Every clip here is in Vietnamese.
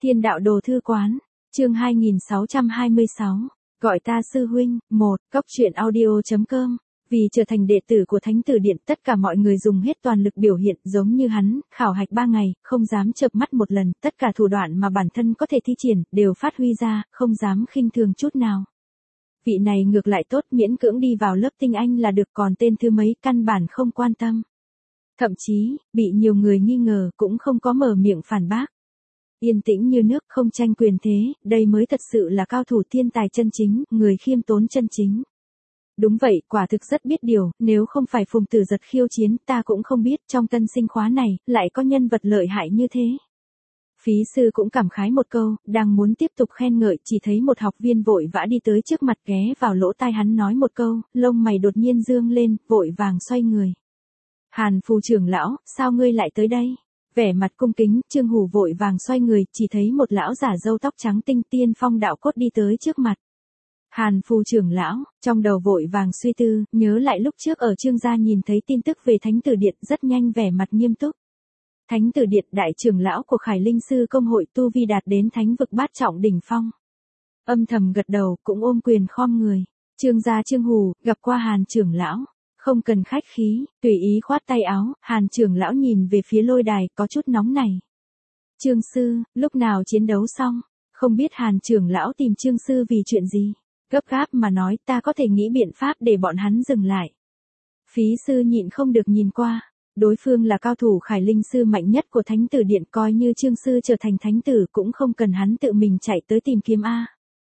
Thiên đạo đồ thư quán, chương 2626, gọi ta sư huynh, 1, Cóc truyện audio.com. Vì trở thành đệ tử của Thánh Tử Điện, tất cả mọi người dùng hết toàn lực biểu hiện giống như hắn, khảo hạch 3 ngày, không dám chợp mắt một lần, tất cả thủ đoạn mà bản thân có thể thi triển, đều phát huy ra, không dám khinh thường chút nào. Vị này ngược lại tốt, miễn cưỡng đi vào lớp tinh anh là được, còn tên thứ mấy căn bản không quan tâm. Thậm chí, bị nhiều người nghi ngờ cũng không có mở miệng phản bác. Yên tĩnh như nước, không tranh quyền thế, đây mới thật sự là cao thủ thiên tài chân chính, người khiêm tốn chân chính. Đúng vậy, quả thực rất biết điều, nếu không phải Phùng Tử Giật khiêu chiến, ta cũng không biết trong tân sinh khóa này, lại có nhân vật lợi hại như thế. Phí sư cũng cảm khái một câu, đang muốn tiếp tục khen ngợi, chỉ thấy một học viên vội vã đi tới trước mặt, ghé vào lỗ tai hắn nói một câu, lông mày đột nhiên dương lên, vội vàng xoay người. Hàn Phù trưởng lão, sao ngươi lại tới đây? Vẻ mặt cung kính, Trương Hủ vội vàng xoay người, chỉ thấy một lão giả râu tóc trắng tinh tiên phong đạo cốt đi tới trước mặt. Hàn Phù trưởng lão, trong đầu vội vàng suy tư, nhớ lại lúc trước ở Trương gia nhìn thấy tin tức về Thánh Tử Điện, rất nhanh vẻ mặt nghiêm túc. Thánh Tử Điện, đại trưởng lão của Khải Linh sư công hội, tu vi đạt đến thánh vực bát trọng đỉnh phong. Âm thầm gật đầu, cũng ôm quyền khom người. Trương gia Trương Hủ, gặp qua Hàn trưởng lão. Không cần khách khí, tùy ý khoát tay áo, Hàn trưởng lão nhìn về phía lôi đài, có chút nóng này. Trương sư, lúc nào chiến đấu xong? Không biết Hàn trưởng lão tìm Trương sư vì chuyện gì? Gấp gáp mà nói, ta có thể nghĩ biện pháp để bọn hắn dừng lại. Phí sư nhịn không được nhìn qua. Đối phương là cao thủ Khải Linh sư mạnh nhất của Thánh Tử Điện, coi như Trương sư trở thành thánh tử cũng không cần hắn tự mình chạy tới tìm kiếm a.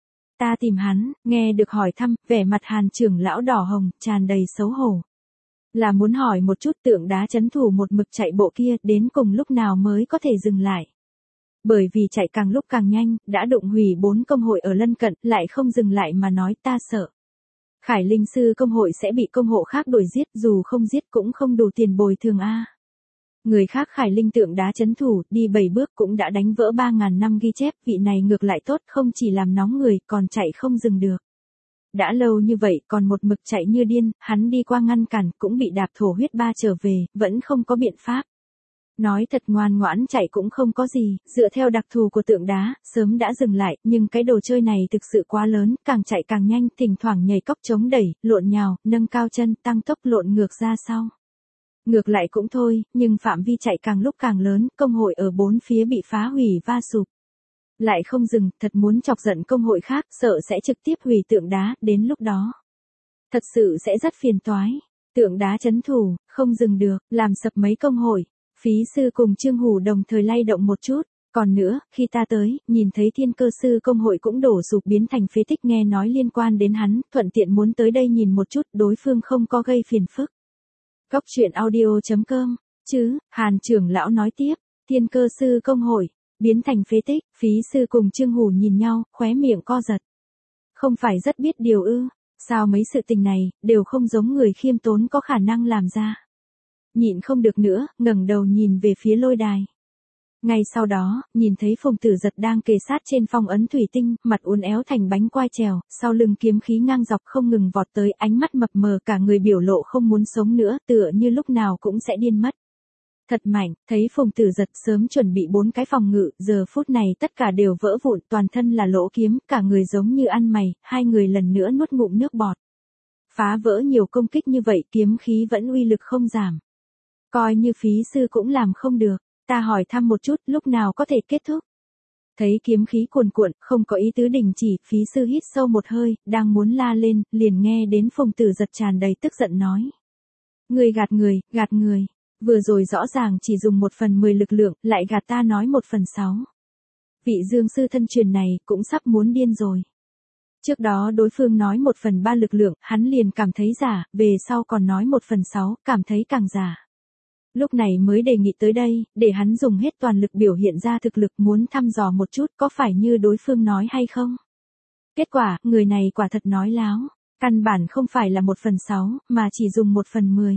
Ta tìm hắn, nghe được hỏi thăm, vẻ mặt Hàn trưởng lão đỏ hồng, tràn đầy xấu hổ. Là muốn hỏi một chút tượng đá chấn thủ một mực chạy bộ kia, đến cùng lúc nào mới có thể dừng lại. Bởi vì chạy càng lúc càng nhanh, đã đụng hủy 4 công hội ở lân cận, lại không dừng lại mà nói, ta sợ. Khải Linh sư công hội sẽ bị công hộ khác đuổi giết, dù không giết cũng không đủ tiền bồi thường a. Người khác Khải Linh tượng đá chấn thủ, đi 7 bước cũng đã đánh vỡ 3.000 năm ghi chép, vị này ngược lại tốt, không chỉ làm nóng người, còn chạy không dừng được. Đã lâu như vậy, còn một mực chạy như điên, hắn đi qua ngăn cản, cũng bị đạp thổ huyết 3 trở về, vẫn không có biện pháp. Nói thật ngoan ngoãn chạy cũng không có gì, dựa theo đặc thù của tượng đá, sớm đã dừng lại, nhưng cái đồ chơi này thực sự quá lớn, càng chạy càng nhanh, thỉnh thoảng nhảy cóc chống đẩy, lộn nhào, nâng cao chân, tăng tốc lộn ngược ra sau. Ngược lại cũng thôi, nhưng phạm vi chạy càng lúc càng lớn, công hội ở 4 phía bị phá hủy va sụp. Lại không dừng, thật muốn chọc giận công hội khác, sợ sẽ trực tiếp hủy tượng đá, đến lúc đó. Thật sự sẽ rất phiền toái. Tượng đá chấn thủ, không dừng được, làm sập mấy công hội. Phí sư cùng Trương Hủ đồng thời lay động một chút. Còn nữa, khi ta tới, nhìn thấy Thiên Cơ sư công hội cũng đổ sụp biến thành phế tích, nghe nói liên quan đến hắn, thuận tiện muốn tới đây nhìn một chút, đối phương không có gây phiền phức. Cóc truyện audio.com, chứ, Hàn trưởng lão nói tiếp, Thiên Cơ sư công hội, biến thành phế tích, Phí sư cùng Trương Hủ nhìn nhau, khóe miệng co giật. Không phải rất biết điều ư, sao mấy sự tình này, đều không giống người khiêm tốn có khả năng làm ra. Nhịn không được nữa, ngẩng đầu nhìn về phía lôi đài. Ngay sau đó, nhìn thấy Phùng Tử Giật đang kề sát trên phong ấn thủy tinh, mặt uốn éo thành bánh quai trèo, sau lưng kiếm khí ngang dọc không ngừng vọt tới, ánh mắt mập mờ, cả người biểu lộ không muốn sống nữa, tựa như lúc nào cũng sẽ điên mất. Thật mạnh, thấy Phùng Tử Giật sớm chuẩn bị 4 cái phòng ngự, giờ phút này tất cả đều vỡ vụn, toàn thân là lỗ kiếm, cả người giống như ăn mày, hai người lần nữa nuốt ngụm nước bọt. Phá vỡ nhiều công kích như vậy, kiếm khí vẫn uy lực không giảm. Coi như Phí sư cũng làm không được, ta hỏi thăm một chút, lúc nào có thể kết thúc. Thấy kiếm khí cuồn cuộn, không có ý tứ đình chỉ, Phí sư hít sâu một hơi, đang muốn la lên, liền nghe đến Phùng Tử Giật tràn đầy tức giận nói. Người, gạt người. Vừa rồi rõ ràng chỉ dùng 1/10 lực lượng, lại gạt ta nói 1/6. Vị Dương sư thân truyền này cũng sắp muốn điên rồi. Trước đó đối phương nói 1/3 lực lượng, hắn liền cảm thấy giả, về sau còn nói 1/6, cảm thấy càng giả. Lúc này mới đề nghị tới đây, để hắn dùng hết toàn lực biểu hiện ra thực lực, muốn thăm dò một chút có phải như đối phương nói hay không. Kết quả, người này quả thật nói láo, căn bản không phải là 1/6, mà chỉ dùng 1/10.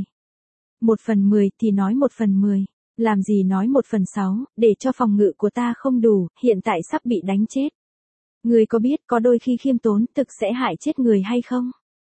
1/10 thì nói 1/10, làm gì nói 1/6, để cho phòng ngự của ta không đủ, hiện tại sắp bị đánh chết. Người có biết có đôi khi khiêm tốn thực sẽ hại chết người hay không?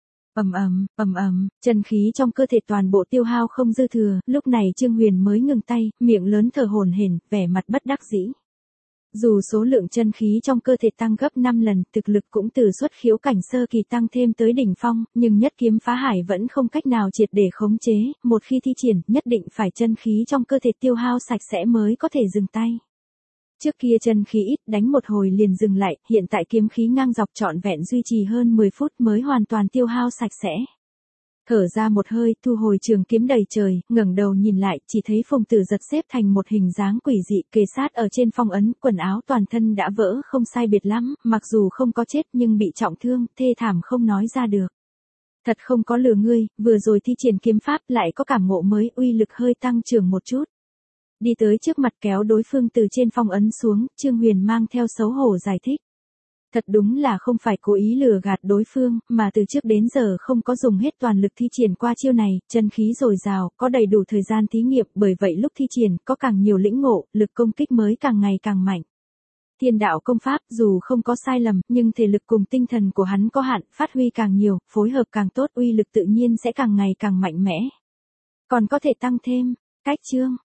Chân khí trong cơ thể toàn bộ tiêu hao không dư thừa, lúc này Trương Huyền mới ngừng tay, miệng lớn thở hổn hển, vẻ mặt bất đắc dĩ. Dù số lượng chân khí trong cơ thể tăng gấp 5 lần, thực lực cũng từ xuất khiếu cảnh sơ kỳ tăng thêm tới đỉnh phong, nhưng nhất kiếm phá hải vẫn không cách nào triệt để khống chế, một khi thi triển, nhất định phải chân khí trong cơ thể tiêu hao sạch sẽ mới có thể dừng tay. Trước kia chân khí ít, đánh một hồi liền dừng lại, hiện tại kiếm khí ngang dọc trọn vẹn duy trì hơn 10 phút mới hoàn toàn tiêu hao sạch sẽ. Thở ra một hơi, thu hồi trường kiếm đầy trời, ngẩng đầu nhìn lại, chỉ thấy Phùng Tử Giật xếp thành một hình dáng quỷ dị, kề sát ở trên phong ấn, quần áo toàn thân đã vỡ không sai biệt lắm, mặc dù không có chết nhưng bị trọng thương, thê thảm không nói ra được. Thật không có lừa ngươi, vừa rồi thi triển kiếm pháp lại có cảm ngộ mới, uy lực hơi tăng trưởng một chút. Đi tới trước mặt kéo đối phương từ trên phong ấn xuống, Trương Huyền mang theo xấu hổ giải thích. Thật đúng là không phải cố ý lừa gạt đối phương, mà từ trước đến giờ không có dùng hết toàn lực thi triển qua chiêu này, chân khí dồi dào, có đầy đủ thời gian thí nghiệm, bởi vậy lúc thi triển, có càng nhiều lĩnh ngộ, lực công kích mới càng ngày càng mạnh. Thiên đạo công pháp, dù không có sai lầm, nhưng thể lực cùng tinh thần của hắn có hạn, phát huy càng nhiều, phối hợp càng tốt, uy lực tự nhiên sẽ càng ngày càng mạnh mẽ. Còn có thể tăng thêm, cách chương.